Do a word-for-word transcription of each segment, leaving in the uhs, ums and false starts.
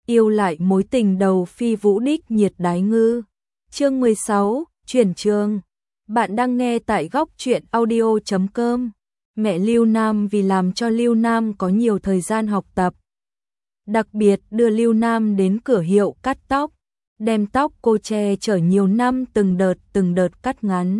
yêu lại mối tình đầu phi vũ đích nhiệt đái ngư. Chương mười sáu, chuyển trường. Bạn đang nghe tại góc truyện audio chấm com. Mẹ Lưu Nam vì làm cho Lưu Nam có nhiều thời gian học tập, đặc biệt đưa Lưu Nam đến cửa hiệu cắt tóc, đem tóc cô che chở nhiều năm từng đợt từng đợt cắt ngắn.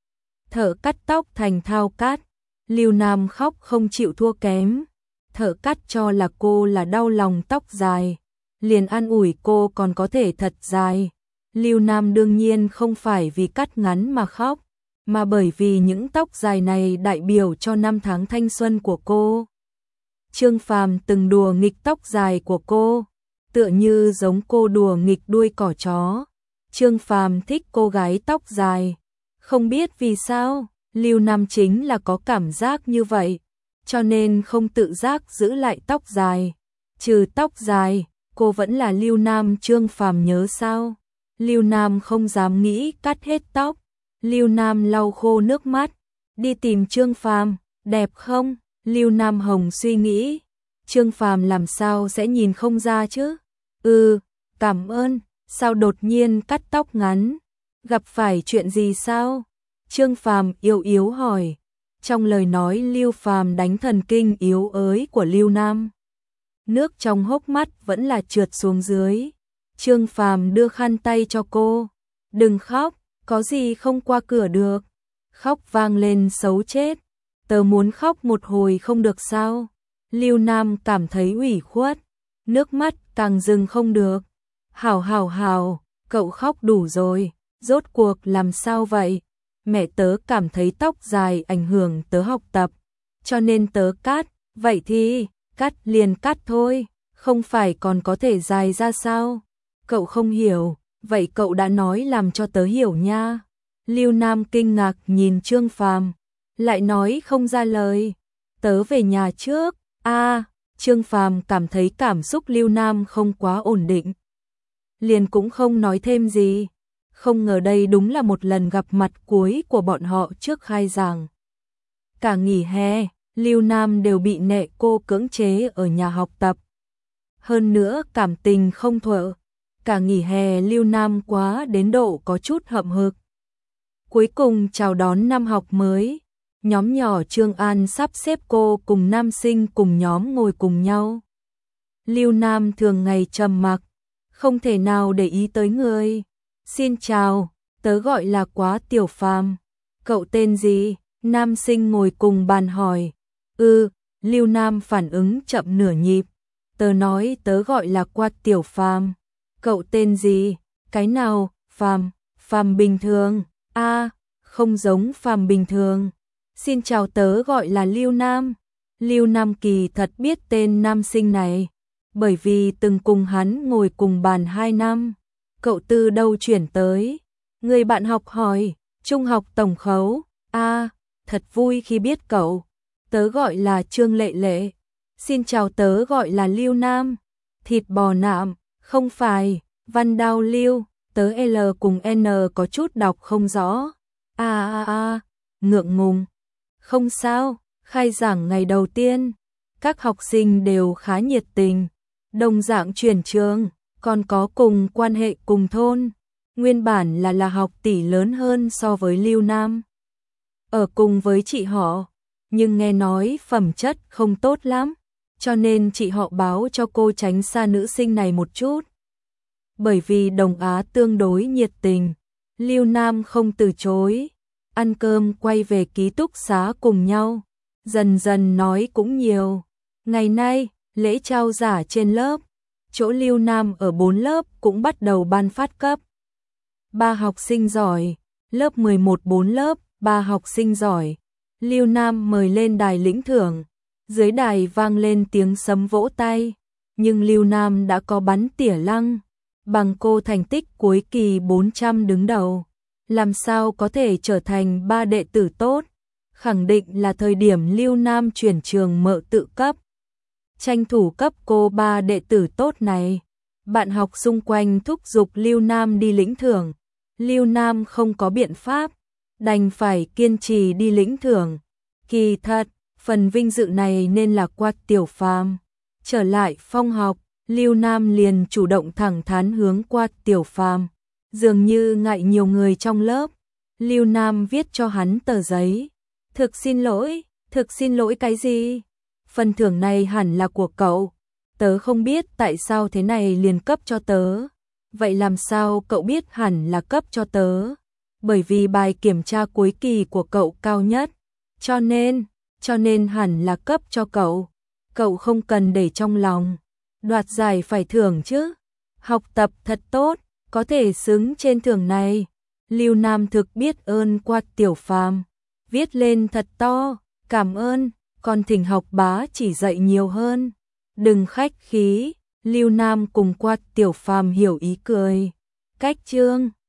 Thợ cắt tóc thành thao cắt, Lưu Nam khóc không chịu thua kém. Thợ cắt cho là cô là đau lòng tóc dài, liền an ủi cô còn có thể thật dài. Lưu Nam đương nhiên không phải vì cắt ngắn mà khóc, mà bởi vì những tóc dài này đại biểu cho năm tháng thanh xuân của cô. Trương Phàm từng đùa nghịch tóc dài của cô, tựa như giống cô đùa nghịch đuôi cỏ chó. Trương Phàm thích cô gái tóc dài, không biết vì sao, Lưu Nam chính là có cảm giác như vậy, cho nên không tự giác giữ lại tóc dài. Trừ tóc dài, cô vẫn là Lưu Nam. Trương Phàm nhớ sao? Lưu Nam không dám nghĩ cắt hết tóc. Lưu Nam lau khô nước mắt, đi tìm Trương Phàm, đẹp không? Lưu Nam Hồng suy nghĩ, Trương Phàm làm sao sẽ nhìn không ra chứ? Ừ, cảm ơn. Sao đột nhiên cắt tóc ngắn? Gặp phải chuyện gì sao? Trương Phàm yếu yếu hỏi. Trong lời nói Lưu Phàm đánh thần kinh yếu ớt của Lưu Nam. Nước trong hốc mắt vẫn là trượt xuống dưới. Trương Phàm đưa khăn tay cho cô. Đừng khóc, có gì không qua cửa được. Khóc vang lên xấu chết. Tớ muốn khóc một hồi không được sao? Lưu Nam cảm thấy ủy khuất, nước mắt càng dừng không được. Hảo hảo hảo, cậu khóc đủ rồi, rốt cuộc làm sao vậy? Mẹ tớ cảm thấy tóc dài ảnh hưởng tớ học tập, cho nên tớ cắt. Vậy thì, cắt liền cắt thôi, không phải còn có thể dài ra sao? Cậu không hiểu, vậy cậu đã nói làm cho tớ hiểu nha. Lưu Nam kinh ngạc nhìn Trương Phàm, lại nói không ra lời. Tớ về nhà trước. A, à, Trương Phàm cảm thấy cảm xúc Lưu Nam không quá ổn định, liền cũng không nói thêm gì. Không ngờ đây đúng là một lần gặp mặt cuối của bọn họ trước khai giảng. Cả nghỉ hè, Lưu Nam đều bị mẹ cô cưỡng chế ở nhà học tập. Hơn nữa cảm tình không thuở, cả nghỉ hè Lưu Nam quá đến độ có chút hậm hực. Cuối cùng chào đón năm học mới, nhóm nhỏ Trương An sắp xếp cô cùng nam sinh cùng nhóm ngồi cùng nhau. Lưu Nam thường ngày trầm mặc, không thể nào để ý tới người. Xin chào, tớ gọi là Quá Tiểu Phàm. Cậu tên gì? Nam sinh ngồi cùng bàn hỏi. Ừ, Lưu Nam phản ứng chậm nửa nhịp. Tớ nói tớ gọi là Quá Tiểu Phàm. Cậu tên gì? Cái nào? Phàm, Phàm bình thường. A, à, không giống Phàm bình thường. Xin chào, tớ gọi là Lưu Nam. Lưu Nam kỳ thật biết tên nam sinh này, bởi vì từng cùng hắn ngồi cùng bàn hai năm. Cậu từ đâu chuyển tới? Người bạn học hỏi. Trung học tổng khấu. A, à, thật vui khi biết cậu. Tớ gọi là Trương Lệ Lệ. Xin chào, tớ gọi là Lưu Nam. Thịt bò nạm, không phải. Văn Đao Lưu. Tớ L cùng N có chút đọc không rõ. A a a, ngượng ngùng. Không sao, khai giảng ngày đầu tiên, các học sinh đều khá nhiệt tình, đồng dạng chuyển trường, còn có cùng quan hệ cùng thôn. Nguyên bản là là học tỷ lớn hơn so với Lưu Nam, ở cùng với chị họ, nhưng nghe nói phẩm chất không tốt lắm, cho nên chị họ báo cho cô tránh xa nữ sinh này một chút. Bởi vì Đồng Á tương đối nhiệt tình, Lưu Nam không từ chối. Ăn cơm quay về ký túc xá cùng nhau, dần dần nói cũng nhiều. Ngày nay, lễ trao giải trên lớp, chỗ Lưu Nam ở bốn lớp cũng bắt đầu ban phát cấp. Ba học sinh giỏi, lớp mười một bốn lớp, ba học sinh giỏi. Lưu Nam mời lên đài lĩnh thưởng, dưới đài vang lên tiếng sấm vỗ tay, nhưng Lưu Nam đã có bắn tỉa lăng, bằng cô thành tích cuối kỳ bốn trăm đứng đầu. Làm sao có thể trở thành ba đệ tử tốt? Khẳng định là thời điểm Lưu Nam chuyển trường mợ tự cấp. Tranh thủ cấp cô ba đệ tử tốt này. Bạn học xung quanh thúc giục Lưu Nam đi lĩnh thưởng. Lưu Nam không có biện pháp, đành phải kiên trì đi lĩnh thưởng. Kỳ thật, phần vinh dự này nên là Quá Tiểu Phàm. Trở lại phòng học, Lưu Nam liền chủ động thẳng thắn hướng qua Tiểu Phàm, dường như ngại nhiều người trong lớp. Lưu Nam viết cho hắn tờ giấy. Thực xin lỗi, thực xin lỗi cái gì? Phần thưởng này hẳn là của cậu. Tớ không biết tại sao thế này liền cấp cho tớ. Vậy làm sao cậu biết hẳn là cấp cho tớ? Bởi vì bài kiểm tra cuối kỳ của cậu cao nhất. Cho nên, cho nên hẳn là cấp cho cậu. Cậu không cần để trong lòng. Đoạt giải phải thưởng chứ. Học tập thật tốt, có thể xứng trên thưởng này. Lưu Nam thực biết ơn qua Tiểu Phàm, viết lên thật to, cảm ơn, con thỉnh học bá chỉ dạy nhiều hơn. Đừng khách khí, Lưu Nam cùng qua Tiểu Phàm hiểu ý cười. Cách chương